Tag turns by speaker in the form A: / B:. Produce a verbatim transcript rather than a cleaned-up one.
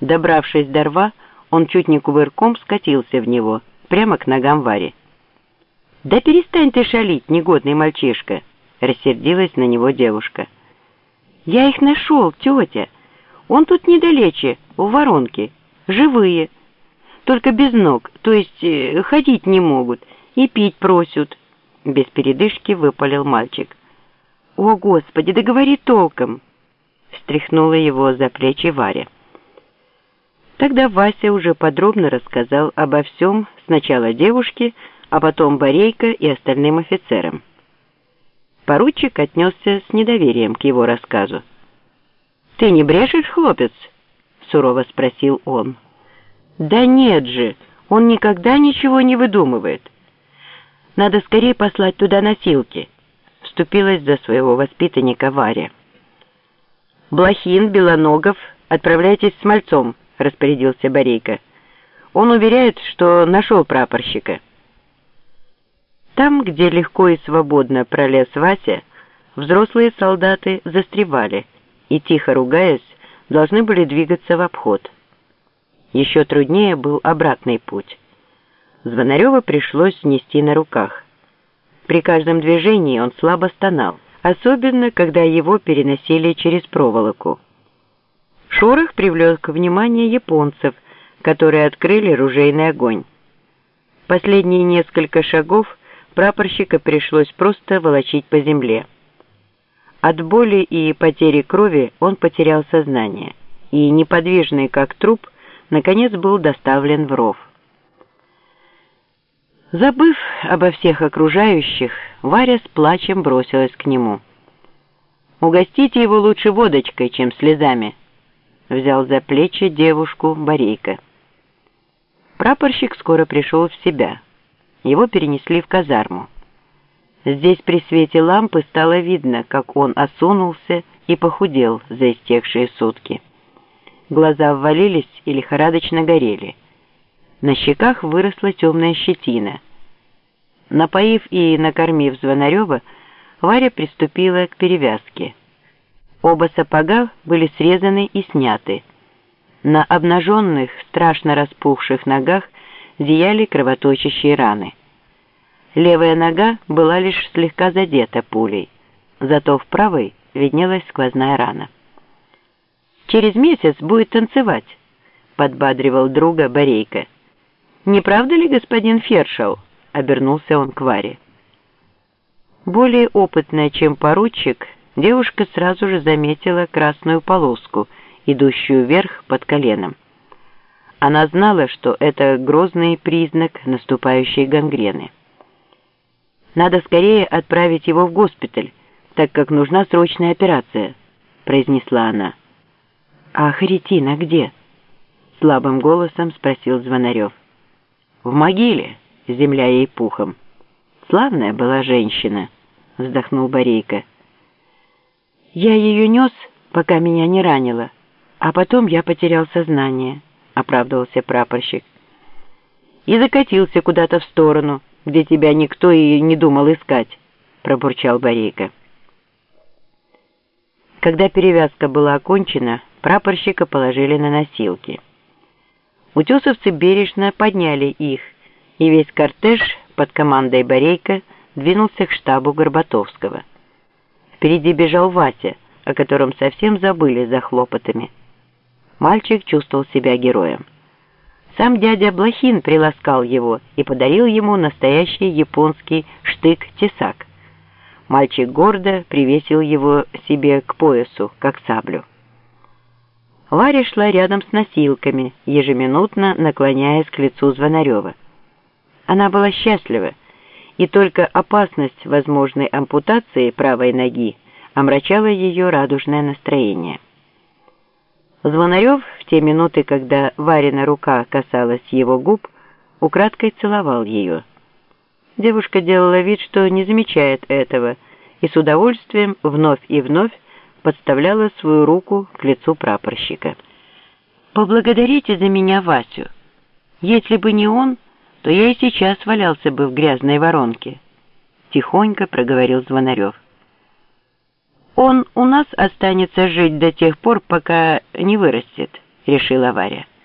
A: Добравшись до рва, он чуть не кувырком скатился в него, прямо к ногам Вари. «Да перестань ты шалить, негодный мальчишка!» — рассердилась на него девушка. «Я их нашел, тетя. Он тут недалече, у воронки. Живые. Только без ног, то есть э, ходить не могут и пить просят». Без передышки выпалил мальчик. «О, Господи, да говори толком!» — встряхнула его за плечи Варя. Тогда Вася уже подробно рассказал обо всем сначала девушке, а потом Борейко и остальным офицерам. Поручик отнесся с недоверием к его рассказу. «Ты не брешешь, хлопец?» — сурово спросил он. «Да нет же, он никогда ничего не выдумывает. Надо скорее послать туда носилки», — вступилась за своего воспитанника Варя. «Блохин, Белоногов, отправляйтесь с мальцом», — распорядился Борейко. «Он уверяет, что нашел прапорщика». Там, где легко и свободно пролез Вася, взрослые солдаты застревали и, тихо ругаясь, должны были двигаться в обход. Еще труднее был обратный путь. Звонарева пришлось нести на руках. При каждом движении он слабо стонал, особенно когда его переносили через проволоку. Шорох привлек внимание японцев, которые открыли ружейный огонь. Последние несколько шагов прапорщика пришлось просто волочить по земле. От боли и потери крови он потерял сознание, и, неподвижный как труп, наконец был доставлен в ров. Забыв обо всех окружающих, Варя с плачем бросилась к нему. «Угостите его лучше водочкой, чем слезами», — взял за плечи девушку Борейко. Прапорщик скоро пришел в себя. Его перенесли в казарму. Здесь при свете лампы стало видно, как он осунулся и похудел за истекшие сутки. Глаза ввалились и лихорадочно горели. На щеках выросла темная щетина. Напоив и накормив Звонарева, Варя приступила к перевязке. Оба сапога были срезаны и сняты. На обнаженных, страшно распухших ногах зияли кровоточащие раны. Левая нога была лишь слегка задета пулей, зато в правой виднелась сквозная рана. «Через месяц будет танцевать», — подбадривал друга Борейко. «Не правда ли, господин Фершел?» — обернулся он к Варе. Более опытная, чем поручик, девушка сразу же заметила красную полоску, идущую вверх под коленом. Она знала, что это грозный признак наступающей гангрены. «Надо скорее отправить его в госпиталь, так как нужна срочная операция», — произнесла она. «А Харитина где?» — слабым голосом спросил Звонарев. «В могиле, земля ей пухом. Славная была женщина», — вздохнул Борейко. «Я ее нес, пока меня не ранило, а потом я потерял сознание», — оправдывался прапорщик. «И закатился куда-то в сторону, где тебя никто и не думал искать», — пробурчал Борейко. Когда перевязка была окончена, прапорщика положили на носилки. Утесовцы бережно подняли их, и весь кортеж под командой Борейко двинулся к штабу Горбатовского. Впереди бежал Вася, о котором совсем забыли за хлопотами. Мальчик чувствовал себя героем. Сам дядя Блохин приласкал его и подарил ему настоящий японский штык-тесак. Мальчик гордо привесил его себе к поясу, как саблю. Варя шла рядом с носилками, ежеминутно наклоняясь к лицу Звонарева. Она была счастлива, и только опасность возможной ампутации правой ноги омрачала ее радужное настроение. Звонарев в те минуты, когда Варина рука касалась его губ, украдкой целовал ее. Девушка делала вид, что не замечает этого, и с удовольствием вновь и вновь подставляла свою руку к лицу прапорщика. «Поблагодарите за меня Васю. Если бы не он, то я и сейчас валялся бы в грязной воронке», — тихонько проговорил Звонарев. «Он у нас останется жить до тех пор, пока не вырастет», решила Варя.